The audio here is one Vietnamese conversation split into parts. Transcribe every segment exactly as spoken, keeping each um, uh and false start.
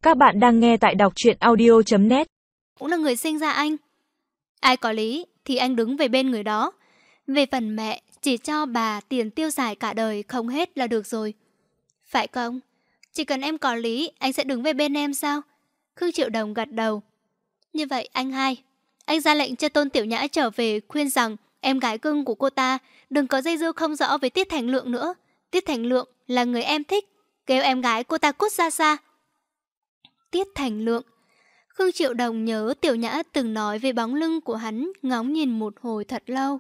Các bạn đang nghe tại đọc truyện audio chấm net. Cũng là người sinh ra anh. Ai có lý thì anh đứng về bên người đó. Về phần mẹ, chỉ cho bà tiền tiêu xài cả đời không hết là được rồi. Phải không? Chỉ cần em có lý, anh sẽ đứng về bên em sao? Khương Triệu Đồng gật đầu. Như vậy anh hai, anh ra lệnh cho Tôn Tiểu Nhã trở về khuyên rằng em gái cưng của cô ta đừng có dây dưa không rõ với Tiết Thành Lượng nữa. Tiết Thành Lượng là người em thích, kêu em gái cô ta cút ra xa. Tiết Thành Lượng. Khương Triệu Đồng nhớ Tiểu Nhã từng nói về bóng lưng của hắn, ngóng nhìn một hồi thật lâu.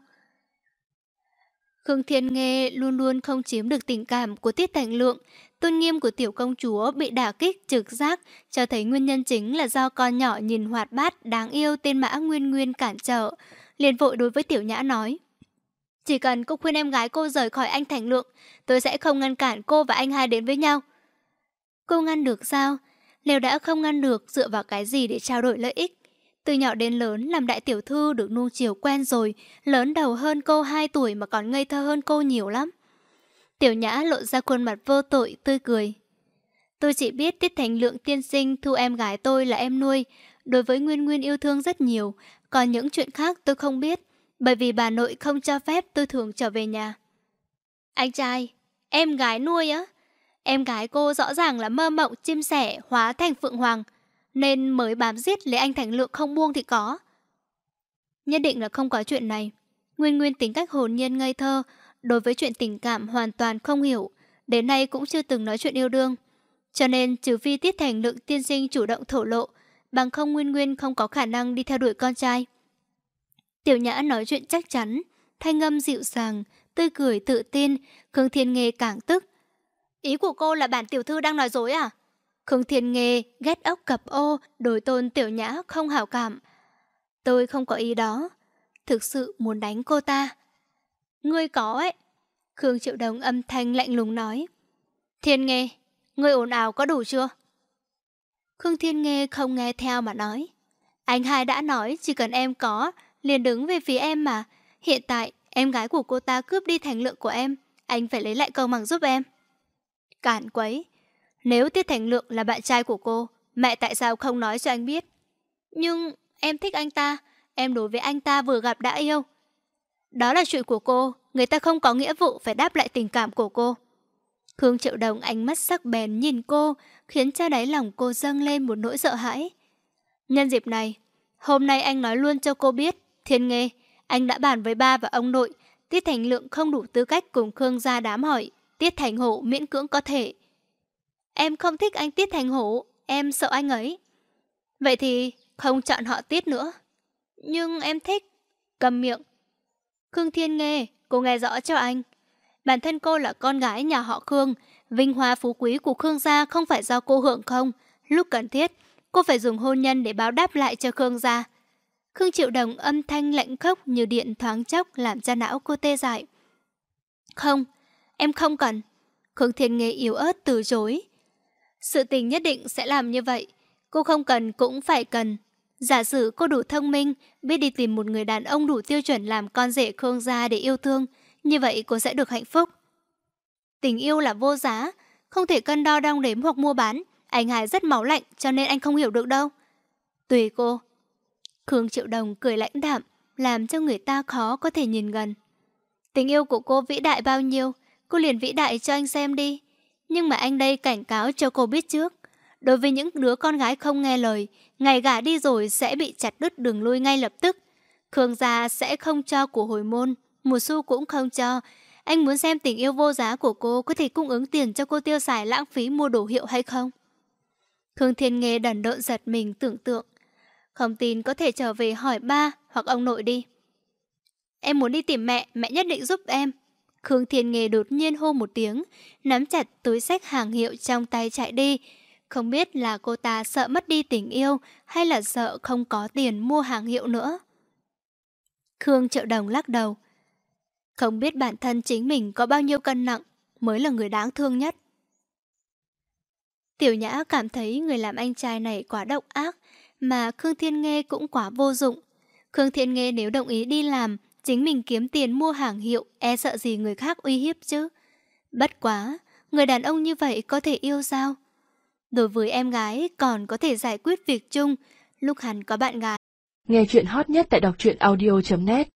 Khương Thiên Nghê luôn luôn không chiếm được tình cảm của Tiết Thành Lượng. Tôn nghiêm của tiểu công chúa bị đả kích trực giác, cho thấy nguyên nhân chính là do con nhỏ nhìn hoạt bát, đáng yêu tên Mã Nguyên Nguyên cản trở. Liền vội đối với Tiểu Nhã nói: chỉ cần cô khuyên em gái cô rời khỏi anh Thành Lượng, tôi sẽ không ngăn cản cô và anh hai đến với nhau. Cô ngăn được sao? Nếu đã không ngăn được, dựa vào cái gì để trao đổi lợi ích? Từ nhỏ đến lớn làm đại tiểu thư được nuông chiều quen rồi, lớn đầu hơn cô hai tuổi mà còn ngây thơ hơn cô nhiều lắm. Tiểu Nhã lộ ra khuôn mặt vô tội, tươi cười. Tôi chỉ biết Tiết Thành Lượng tiên sinh thu em gái tôi là em nuôi, đối với Nguyên Nguyên yêu thương rất nhiều, còn những chuyện khác tôi không biết, bởi vì bà nội không cho phép tôi thường trở về nhà. Anh trai, em gái nuôi á? Em gái cô rõ ràng là mơ mộng chim sẻ hóa thành phượng hoàng, nên mới bám giết lấy anh Thành Lượng không buông thì có. Nhất định là không có chuyện này. Nguyên Nguyên tính cách hồn nhiên ngây thơ, đối với chuyện tình cảm hoàn toàn không hiểu, đến nay cũng chưa từng nói chuyện yêu đương. Cho nên trừ phi Tiết Thành Lượng tiên sinh chủ động thổ lộ, bằng không Nguyên Nguyên không có khả năng đi theo đuổi con trai. Tiểu Nhã nói chuyện chắc chắn, thanh âm dịu dàng, tươi cười tự tin. Khương Thiên Nghê càng tức. Ý của cô là bản tiểu thư đang nói dối à? Khương Thiên Nghê ghét ốc cặp ô, đối Tôn Tiểu Nhã không hảo cảm. Tôi không có ý đó, thực sự muốn đánh cô ta. Ngươi có ấy. Khương Triệu Đồng âm thanh lạnh lùng nói. Thiên Nghê, ngươi ồn ào có đủ chưa? Khương Thiên Nghê không nghe theo mà nói. Anh hai đã nói chỉ cần em có, liền đứng về phía em mà. Hiện tại em gái của cô ta cướp đi Thành Lượng của em, anh phải lấy lại công bằng giúp em. Cản quấy. Nếu Tiết Thành Lượng là bạn trai của cô, mẹ tại sao không nói cho anh biết? Nhưng em thích anh ta, em đối với anh ta vừa gặp đã yêu. Đó là chuyện của cô, người ta không có nghĩa vụ phải đáp lại tình cảm của cô. Khương Triệu Đồng ánh mắt sắc bén nhìn cô, khiến cho đáy lòng cô dâng lên một nỗi sợ hãi. Nhân dịp này, hôm nay anh nói luôn cho cô biết, Thiên Nghê, anh đã bàn với ba và ông nội, Tiết Thành Lượng không đủ tư cách cùng Khương gia đám hỏi, Tiết Thành Hổ miễn cưỡng có thể. Em không thích anh Tiết Thành Hổ, em sợ anh ấy. Vậy thì không chọn họ Tiết nữa. Nhưng em thích. Cầm miệng. Khương Thiên Nghê, cô nghe rõ cho anh. Bản thân cô là con gái nhà họ Khương, vinh hoa phú quý của Khương gia không phải do cô hưởng không. Lúc cần thiết, cô phải dùng hôn nhân để báo đáp lại cho Khương gia. Khương Triệu Đồng âm thanh lạnh khốc như điện thoáng chốc làm cho não cô tê dại. Không, em không cần. Khương Thiên Nghê yếu ớt từ chối. Sự tình nhất định sẽ làm như vậy. Cô không cần cũng phải cần. Giả sử cô đủ thông minh, biết đi tìm một người đàn ông đủ tiêu chuẩn làm con rể Khương gia để yêu thương, như vậy cô sẽ được hạnh phúc. Tình yêu là vô giá, không thể cân đo đong đếm hoặc mua bán. Anh hai rất máu lạnh cho nên anh không hiểu được đâu. Tùy cô. Khương Triệu Đồng cười lãnh đạm, làm cho người ta khó có thể nhìn gần. Tình yêu của cô vĩ đại bao nhiêu, cô liền vĩ đại cho anh xem đi. Nhưng mà anh đây cảnh cáo cho cô biết trước. Đối với những đứa con gái không nghe lời, ngày gả đi rồi sẽ bị chặt đứt đường lui ngay lập tức. Khương gia sẽ không cho của hồi môn, một xu cũng không cho. Anh muốn xem tình yêu vô giá của cô có thể cung ứng tiền cho cô tiêu xài lãng phí mua đồ hiệu hay không. Khương Thiên Nghê đần độn giật mình tưởng tượng. Không tin có thể trở về hỏi ba hoặc ông nội đi. Em muốn đi tìm mẹ, mẹ nhất định giúp em. Khương Thiên Nghê đột nhiên hô một tiếng, nắm chặt túi xách hàng hiệu trong tay chạy đi. Không biết là cô ta sợ mất đi tình yêu hay là sợ không có tiền mua hàng hiệu nữa. Khương Triệu Đồng lắc đầu. Không biết bản thân chính mình có bao nhiêu cân nặng mới là người đáng thương nhất. Tiểu Nhã cảm thấy người làm anh trai này quá độc ác, mà Khương Thiên Nghê cũng quá vô dụng. Khương Thiên Nghê nếu đồng ý đi làm, chính mình kiếm tiền mua hàng hiệu, e sợ gì người khác uy hiếp chứ. Bất quá, người đàn ông như vậy có thể yêu sao? Đối với em gái còn có thể giải quyết việc chung lúc hắn có bạn gái. Nghe chuyện hot nhất tại đọc truyện audio chấm net.